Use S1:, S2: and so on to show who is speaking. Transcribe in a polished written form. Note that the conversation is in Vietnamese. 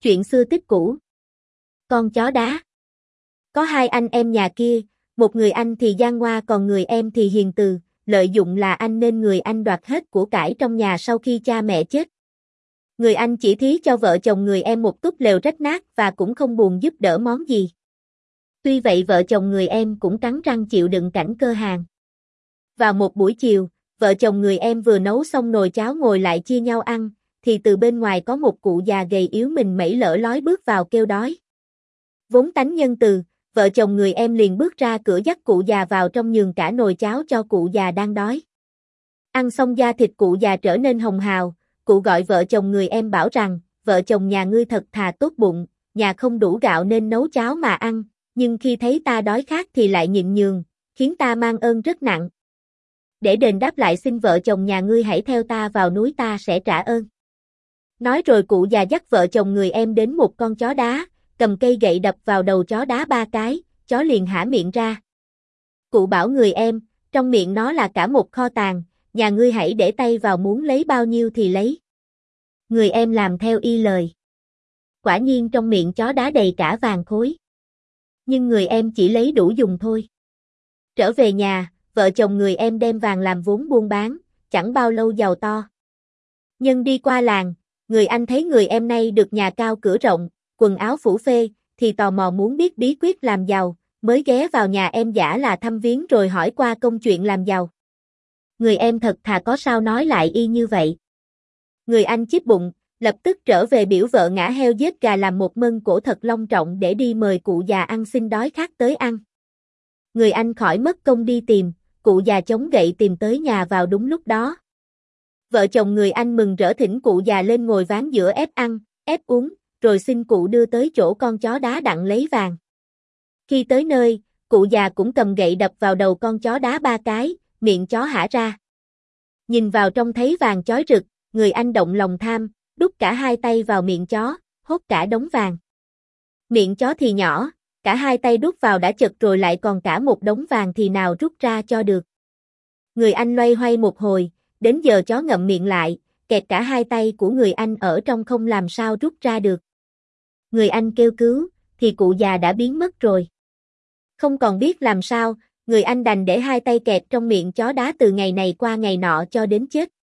S1: Chuyện xưa tích cũ. Con chó đá. Có hai anh em nhà kia, một người anh thì gian ngoa còn người em thì hiền từ, lợi dụng là anh nên người anh đoạt hết của cải trong nhà sau khi cha mẹ chết. Người anh chỉ thí cho vợ chồng người em một túp lều rách nát và cũng không buồn giúp đỡ món gì. Tuy vậy vợ chồng người em cũng cắn răng chịu đựng cảnh cơ hàn. Vào một buổi chiều, vợ chồng người em vừa nấu xong nồi cháo ngồi lại chia nhau ăn, thì từ bên ngoài có một cụ già gầy yếu mình mẩy lỡ lói bước vào kêu đói. Vốn tánh nhân từ, vợ chồng người em liền bước ra cửa dắt cụ già vào trong nhường cả nồi cháo cho cụ già đang đói. Ăn xong da thịt cụ già trở nên hồng hào, cụ gọi vợ chồng người em bảo rằng, vợ chồng nhà ngươi thật thà tốt bụng, nhà không đủ gạo nên nấu cháo mà ăn, nhưng khi thấy ta đói khát thì lại nhịn nhường, khiến ta mang ơn rất nặng. Để đền đáp lại xin vợ chồng nhà ngươi hãy theo ta vào núi ta sẽ trả ơn. Nói rồi cụ già dắt vợ chồng người em đến một con chó đá, cầm cây gậy đập vào đầu chó đá 3 cái, chó liền há miệng ra. Cụ bảo người em, trong miệng nó là cả một kho tàng, nhà ngươi hãy để tay vào muốn lấy bao nhiêu thì lấy. Người em làm theo y lời. Quả nhiên trong miệng chó đá đầy cả vàng khối. Nhưng người em chỉ lấy đủ dùng thôi. Trở về nhà, vợ chồng người em đem vàng làm vốn buôn bán, chẳng bao lâu giàu to. Nhân đi qua làng, người anh thấy người em nay được nhà cao cửa rộng, quần áo phủ phê, thì tò mò muốn biết bí quyết làm giàu, mới ghé vào nhà em giả là thăm viếng rồi hỏi qua công chuyện làm giàu. Người em thật thà có sao nói lại y như vậy. Người anh chíp bụng, lập tức trở về biểu vợ ngã heo giết gà làm một mâm cỗ thật long trọng để đi mời cụ già ăn xin đói khát tới ăn. Người anh khỏi mất công đi tìm, cụ già chống gậy tìm tới nhà vào đúng lúc đó. Vợ chồng người anh mừng rỡ thỉnh cụ già lên ngồi ván giữa ép ăn, ép uống, rồi xin cụ đưa tới chỗ con chó đá đặng lấy vàng. Khi tới nơi, cụ già cũng cầm gậy đập vào đầu con chó đá 3 cái, miệng chó hả ra. Nhìn vào trong thấy vàng chói rực, người anh động lòng tham, đút cả hai tay vào miệng chó, hốt cả đống vàng. Miệng chó thì nhỏ, cả hai tay đút vào đã chật rồi lại còn cả một đống vàng thì nào rút ra cho được. Người anh loay hoay một hồi, đến giờ chó ngậm miệng lại, kẹt cả hai tay của người anh ở trong không làm sao rút ra được. Người anh kêu cứu, thì cụ già đã biến mất rồi. Không còn biết làm sao, người anh đành để hai tay kẹt trong miệng chó đá từ ngày này qua ngày nọ cho đến chết.